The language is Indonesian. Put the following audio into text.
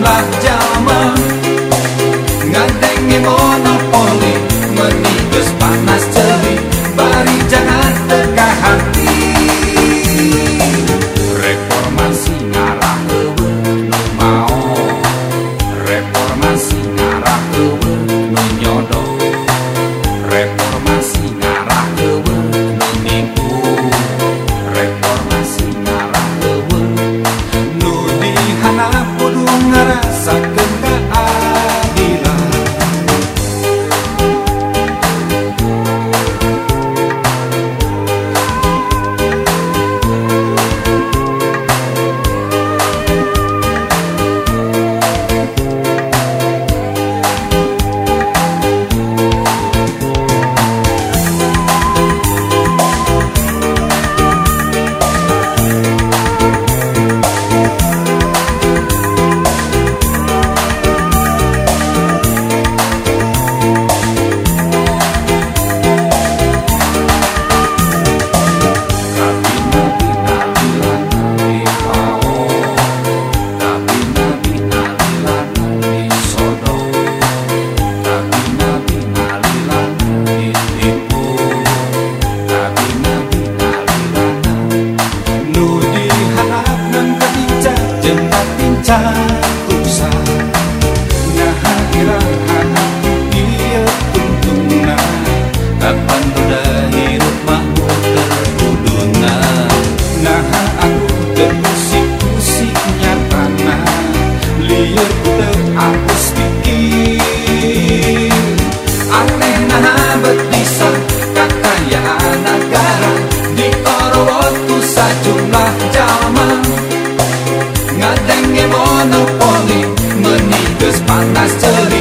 sajumlah jalma ngadenge monopoli menigus panas celi bari jangan teka hati reformasi ngarah eueuh nu mao reformasi ngarah eueuh nu nyodok reformasi ngarah eueuh nu nipu reformasi ngarah eueuh nu dihanap kudu ngarasakeun keadilan. Usah nah irahan dia tuntuna kapan udah hidup mau terkuduna nah aku terusik-usik nyatana liar teu apus pikir aneh nah betisa kakayaan negara diorowot ku sajumlah jalma ngadenge monopoli menigus panas celi